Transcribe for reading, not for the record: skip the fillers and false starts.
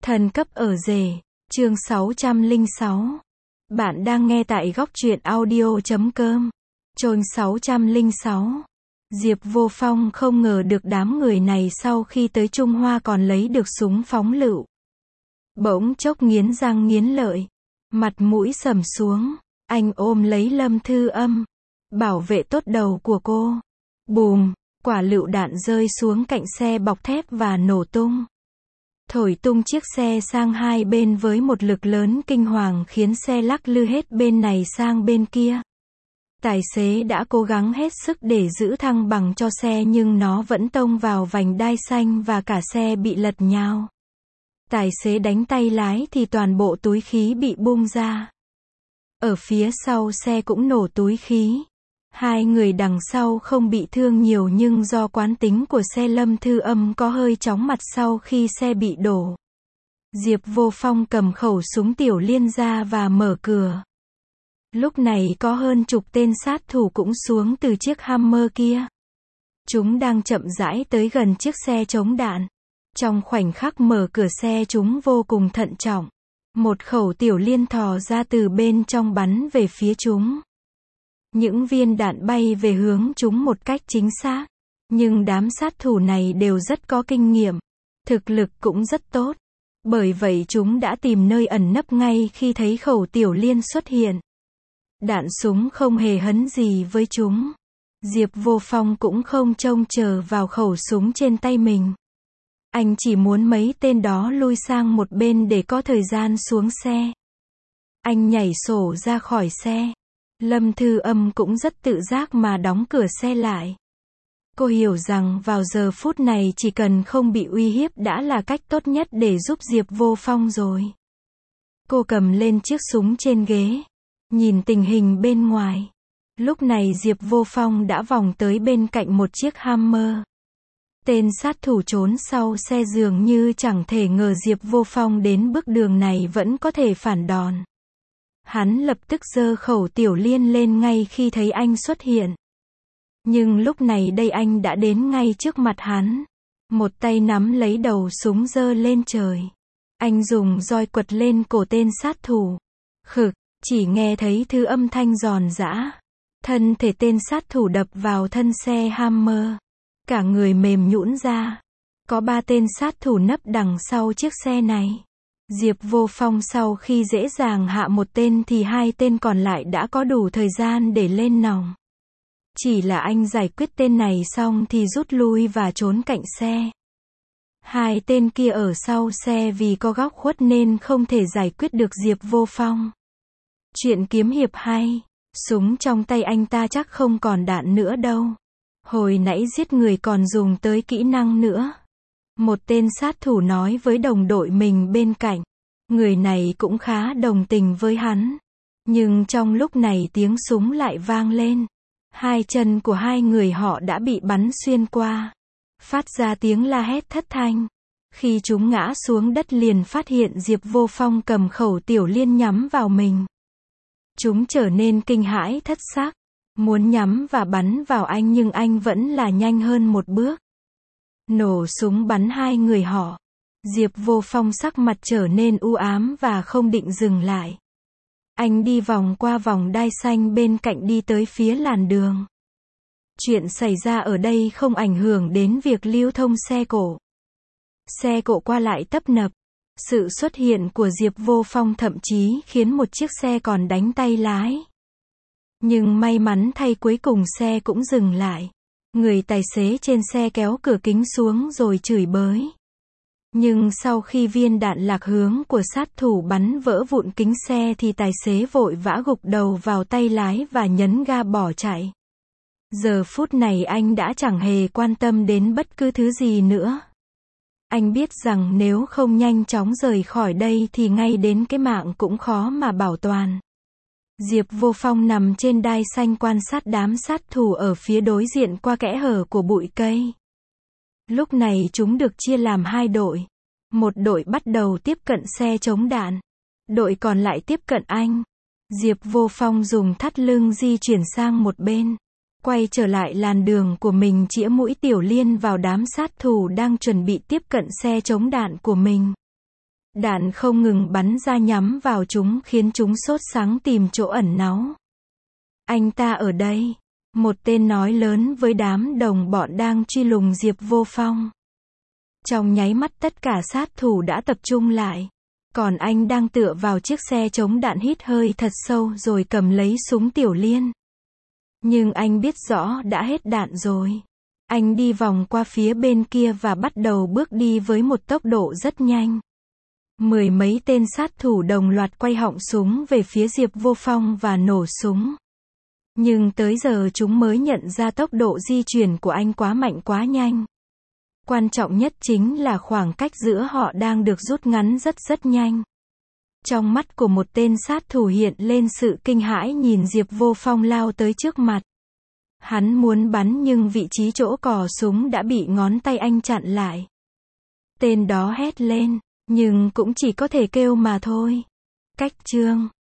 Thần cấp ở rể, chương 606. Bạn đang nghe tại góc truyện audio.com. Chôn 606. Diệp Vô Phong không ngờ được đám người này sau khi tới Trung Hoa còn lấy được súng phóng lựu. Bỗng chốc nghiến răng nghiến lợi, mặt mũi sầm xuống, anh ôm lấy Lâm Thư Âm, bảo vệ tốt đầu của cô. Bùm, quả lựu đạn rơi xuống cạnh xe bọc thép và nổ tung. Thổi tung chiếc xe sang hai bên với một lực lớn kinh hoàng khiến xe lắc lư hết bên này sang bên kia. Tài xế đã cố gắng hết sức để giữ thăng bằng cho xe nhưng nó vẫn tông vào vành đai xanh và cả xe bị lật nhào. Tài xế đánh tay lái thì toàn bộ túi khí bị bung ra. Ở phía sau xe cũng nổ túi khí. Hai người đằng sau không bị thương nhiều nhưng do quán tính của xe Lâm Thư Âm có hơi chóng mặt sau khi xe bị đổ. Diệp Vô Phong cầm khẩu súng tiểu liên ra và mở cửa. Lúc này có hơn chục tên sát thủ cũng xuống từ chiếc Hummer kia. Chúng đang chậm rãi tới gần chiếc xe chống đạn. Trong khoảnh khắc mở cửa xe chúng vô cùng thận trọng. Một khẩu tiểu liên thò ra từ bên trong bắn về phía chúng. Những viên đạn bay về hướng chúng một cách chính xác. Nhưng đám sát thủ này đều rất có kinh nghiệm. Thực lực cũng rất tốt. Bởi vậy chúng đã tìm nơi ẩn nấp ngay khi thấy khẩu tiểu liên xuất hiện. Đạn súng không hề hấn gì với chúng. Diệp Vô Phong cũng không trông chờ vào khẩu súng trên tay mình. Anh chỉ muốn mấy tên đó lui sang một bên để có thời gian xuống xe. Anh nhảy sổ ra khỏi xe. Lâm Thư Âm cũng rất tự giác mà đóng cửa xe lại. Cô hiểu rằng vào giờ phút này chỉ cần không bị uy hiếp đã là cách tốt nhất để giúp Diệp Vô Phong rồi. Cô cầm lên chiếc súng trên ghế, nhìn tình hình bên ngoài. Lúc này Diệp Vô Phong đã vòng tới bên cạnh một chiếc Hummer. Tên sát thủ trốn sau xe dường như chẳng thể ngờ Diệp Vô Phong đến bước đường này vẫn có thể phản đòn. Hắn lập tức giơ khẩu tiểu liên lên ngay khi thấy anh xuất hiện. Nhưng lúc này đây anh đã đến ngay trước mặt hắn. Một tay nắm lấy đầu súng giơ lên trời. Anh dùng roi quật lên cổ tên sát thủ. Khực, chỉ nghe thấy thứ âm thanh giòn giã. Thân thể tên sát thủ đập vào thân xe Hummer. Cả người mềm nhũn ra. Có 3 tên sát thủ nấp đằng sau chiếc xe này. Diệp Vô Phong sau khi dễ dàng hạ một tên thì 2 tên còn lại đã có đủ thời gian để lên nòng. Chỉ là anh giải quyết tên này xong thì rút lui và trốn cạnh xe. 2 tên kia ở sau xe vì có góc khuất nên không thể giải quyết được Diệp Vô Phong. Chuyện kiếm hiệp hay, súng trong tay anh ta chắc không còn đạn nữa đâu. Hồi nãy giết người còn dùng tới kỹ năng nữa. Một tên sát thủ nói với đồng đội mình bên cạnh. Người này cũng khá đồng tình với hắn. Nhưng trong lúc này tiếng súng lại vang lên. 2 chân của 2 người họ đã bị bắn xuyên qua. Phát ra tiếng la hét thất thanh. Khi chúng ngã xuống đất liền phát hiện Diệp Vô Phong cầm khẩu tiểu liên nhắm vào mình. Chúng trở nên kinh hãi thất xác. Muốn nhắm và bắn vào anh nhưng anh vẫn là nhanh hơn một bước. Nổ súng bắn 2 người họ. Diệp Vô Phong sắc mặt trở nên u ám và không định dừng lại. Anh đi vòng qua vòng đai xanh bên cạnh đi tới phía làn đường. Chuyện xảy ra ở đây không ảnh hưởng đến việc lưu thông xe cộ. Xe cộ qua lại tấp nập. Sự xuất hiện của Diệp Vô Phong thậm chí khiến một chiếc xe còn đánh tay lái. Nhưng may mắn thay cuối cùng xe cũng dừng lại. Người tài xế trên xe kéo cửa kính xuống rồi chửi bới. Nhưng sau khi viên đạn lạc hướng của sát thủ bắn vỡ vụn kính xe thì tài xế vội vã gục đầu vào tay lái và nhấn ga bỏ chạy. Giờ phút này anh đã chẳng hề quan tâm đến bất cứ thứ gì nữa. Anh biết rằng nếu không nhanh chóng rời khỏi đây thì ngay đến cái mạng cũng khó mà bảo toàn. Diệp Vô Phong nằm trên đai xanh quan sát đám sát thủ ở phía đối diện qua kẽ hở của bụi cây. Lúc này chúng được chia làm 2 đội. Một đội bắt đầu tiếp cận xe chống đạn. Đội còn lại tiếp cận anh. Diệp Vô Phong dùng thắt lưng di chuyển sang một bên. Quay trở lại làn đường của mình chĩa mũi tiểu liên vào đám sát thủ đang chuẩn bị tiếp cận xe chống đạn của mình. Đạn không ngừng bắn ra nhắm vào chúng khiến chúng sốt sắng tìm chỗ ẩn náu. Anh ta ở đây. Một tên nói lớn với đám đồng bọn đang truy lùng Diệp Vô Phong. Trong nháy mắt tất cả sát thủ đã tập trung lại. Còn anh đang tựa vào chiếc xe chống đạn hít hơi thật sâu rồi cầm lấy súng tiểu liên. Nhưng anh biết rõ đã hết đạn rồi. Anh đi vòng qua phía bên kia và bắt đầu bước đi với một tốc độ rất nhanh. Mười mấy tên sát thủ đồng loạt quay họng súng về phía Diệp Vô Phong và nổ súng. Nhưng tới giờ chúng mới nhận ra tốc độ di chuyển của anh quá mạnh quá nhanh. Quan trọng nhất chính là khoảng cách giữa họ đang được rút ngắn rất nhanh. Trong mắt của một tên sát thủ hiện lên sự kinh hãi nhìn Diệp Vô Phong lao tới trước mặt. Hắn muốn bắn nhưng vị trí chỗ cò súng đã bị ngón tay anh chặn lại. Tên đó hét lên, nhưng cũng chỉ có thể kêu mà thôi. Cách chương